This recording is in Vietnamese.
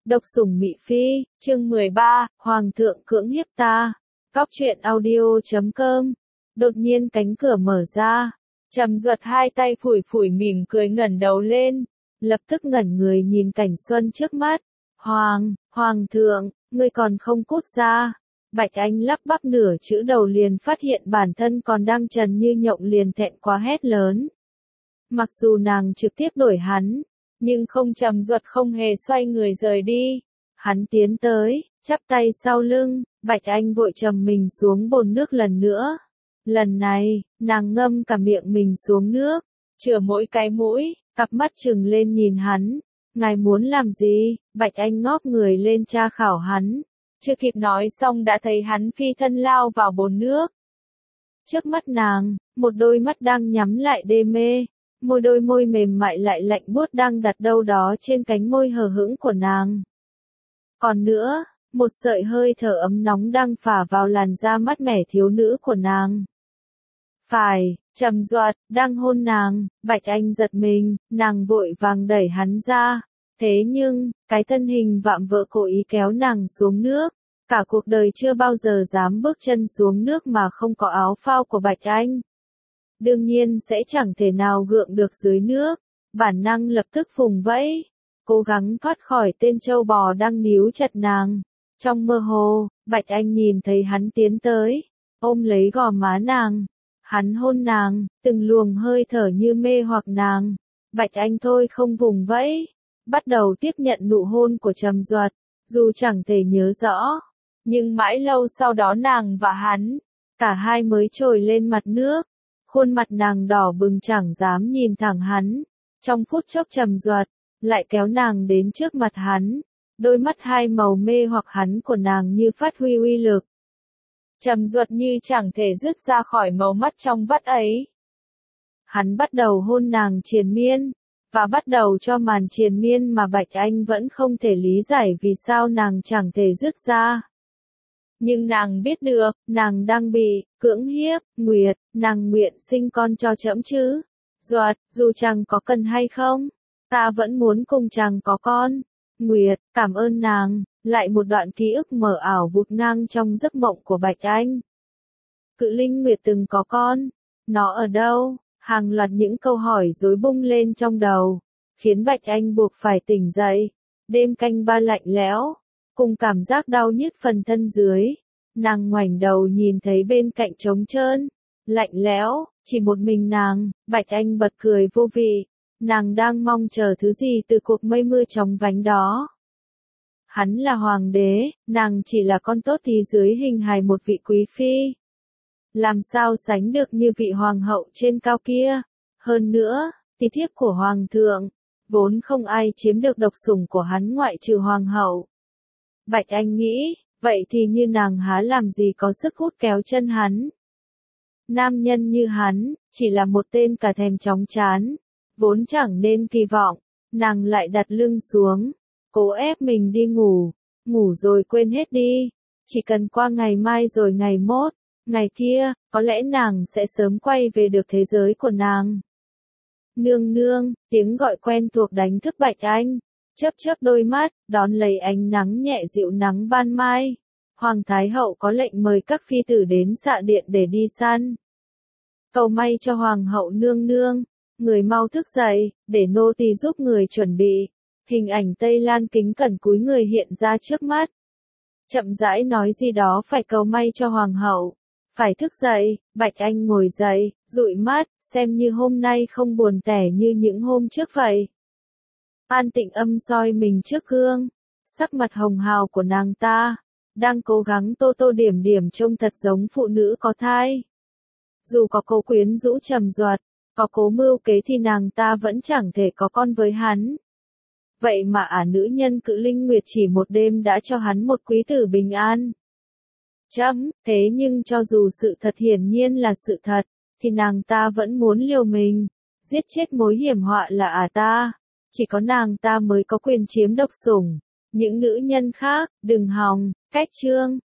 Độc sủng Mị Phi, chương 13, Hoàng thượng cưỡng hiếp ta. Cóc truyện audio.com. Đột nhiên cánh cửa mở ra. Trầm Duật hai tay phủi phủi mỉm cười ngẩng đầu lên. Lập tức ngẩn người nhìn cảnh xuân trước mắt. Hoàng thượng, ngươi còn không cút ra. Bạch Anh lắp bắp nửa chữ đầu liền phát hiện bản thân còn đang trần như nhộng liền thẹn quá hét lớn. Mặc dù nàng trực tiếp đuổi hắn, nhưng không Trầm Duật không hề xoay người rời đi. Hắn tiến tới, chắp tay sau lưng, Bạch Anh vội trầm mình xuống bồn nước lần nữa. Lần này, nàng ngâm cả miệng mình xuống nước, chừa mỗi cái mũi, cặp mắt trừng lên nhìn hắn. Ngài muốn làm gì? Bạch Anh ngóc người lên tra khảo hắn. Chưa kịp nói xong đã thấy hắn phi thân lao vào bồn nước. Trước mắt nàng, một đôi mắt đang nhắm lại đê mê. Đôi môi mềm mại lại lạnh buốt đang đặt đâu đó trên cánh môi hờ hững của nàng. Còn nữa, một sợi hơi thở ấm nóng đang phả vào làn da mát mẻ thiếu nữ của nàng. Phải, Trầm Duật, đang hôn nàng. Bạch Anh giật mình, nàng vội vàng đẩy hắn ra. Thế nhưng, cái thân hình vạm vỡ cố ý kéo nàng xuống nước. Cả cuộc đời chưa bao giờ dám bước chân xuống nước mà không có áo phao của Bạch Anh. Đương nhiên sẽ chẳng thể nào gượng được dưới nước. Bản năng lập tức vùng vẫy, cố gắng thoát khỏi tên trâu bò đang níu chặt nàng. Trong mơ hồ, Bạch Anh nhìn thấy hắn tiến tới, ôm lấy gò má nàng. Hắn hôn nàng, từng luồng hơi thở như mê hoặc nàng. Bạch Anh thôi không vùng vẫy, bắt đầu tiếp nhận nụ hôn của Trầm Duật, dù chẳng thể nhớ rõ. Nhưng mãi lâu sau đó nàng và hắn, cả hai mới trồi lên mặt nước. Khuôn mặt nàng đỏ bừng chẳng dám nhìn thẳng hắn. Trong phút chốc Trầm Duật lại kéo nàng đến trước mặt hắn. Đôi mắt hai màu mê hoặc hắn của nàng như phát huy uy lực. Trầm Duật như chẳng thể dứt ra khỏi màu mắt trong vắt ấy. Hắn bắt đầu hôn nàng triền miên, và bắt đầu cho màn triền miên mà Bạch Anh vẫn không thể lý giải vì sao nàng chẳng thể dứt ra. Nhưng nàng biết được, nàng đang bị cưỡng hiếp. Nguyệt, nàng nguyện sinh con cho trẫm chứ? Duật, dù chàng có cần hay không, ta vẫn muốn cùng chàng có con. Nguyệt, cảm ơn nàng. Lại một đoạn ký ức mờ ảo vụt ngang trong giấc mộng của Bạch Anh. Cự linh Nguyệt từng có con. Nó ở đâu? Hàng loạt những câu hỏi rối bung lên trong đầu, khiến Bạch Anh buộc phải tỉnh dậy. Đêm canh ba lạnh lẽo, cùng cảm giác đau nhức phần thân dưới. Nàng ngoảnh đầu nhìn thấy bên cạnh trống trơn, lạnh lẽo, chỉ một mình nàng. Bạch Anh bật cười vô vị. Nàng đang mong chờ thứ gì từ cuộc mây mưa chóng vánh đó. Hắn là hoàng đế, nàng chỉ là con tốt thì dưới hình hài một vị quý phi. Làm sao sánh được như vị hoàng hậu trên cao kia. Hơn nữa, tỷ thiếp của hoàng thượng, vốn không ai chiếm được độc sủng của hắn ngoại trừ hoàng hậu. Bạch Anh nghĩ, vậy thì như nàng há làm gì có sức hút kéo chân hắn. Nam nhân như hắn, chỉ là một tên cả thèm chóng chán, vốn chẳng nên kỳ vọng. Nàng lại đặt lưng xuống, cố ép mình đi ngủ. Ngủ rồi quên hết đi. Chỉ cần qua ngày mai rồi ngày mốt, ngày kia, có lẽ nàng sẽ sớm quay về được thế giới của nàng. Nương nương, tiếng gọi quen thuộc đánh thức Bạch Anh. Chớp chớp đôi mắt, đón lấy ánh nắng nhẹ dịu nắng ban mai. Hoàng Thái Hậu có lệnh mời các phi tử đến xạ điện để đi săn. Cầu may cho Hoàng hậu nương nương. Người mau thức dậy, để nô tỳ giúp người chuẩn bị. Hình ảnh Tây Lan kính cẩn cúi người hiện ra trước mắt. Chậm rãi nói gì đó phải cầu may cho Hoàng hậu. Phải thức dậy. Bạch Anh ngồi dậy, dụi mắt, xem như hôm nay không buồn tẻ như những hôm trước vậy. An Tịnh Âm soi mình trước gương. Sắc mặt hồng hào của nàng ta, đang cố gắng tô tô điểm điểm trông thật giống phụ nữ có thai. Dù có cố quyến rũ Trầm Duật, có cố mưu kế thì nàng ta vẫn chẳng thể có con với hắn. Vậy mà nữ nhân Cự Linh Nguyệt chỉ một đêm đã cho hắn một quý tử bình an. Thế nhưng cho dù sự thật hiển nhiên là sự thật, thì nàng ta vẫn muốn liều mình, giết chết mối hiểm họa là ta. Chỉ có nàng ta mới có quyền chiếm độc sủng. Những nữ nhân khác, đừng hòng, cách chương.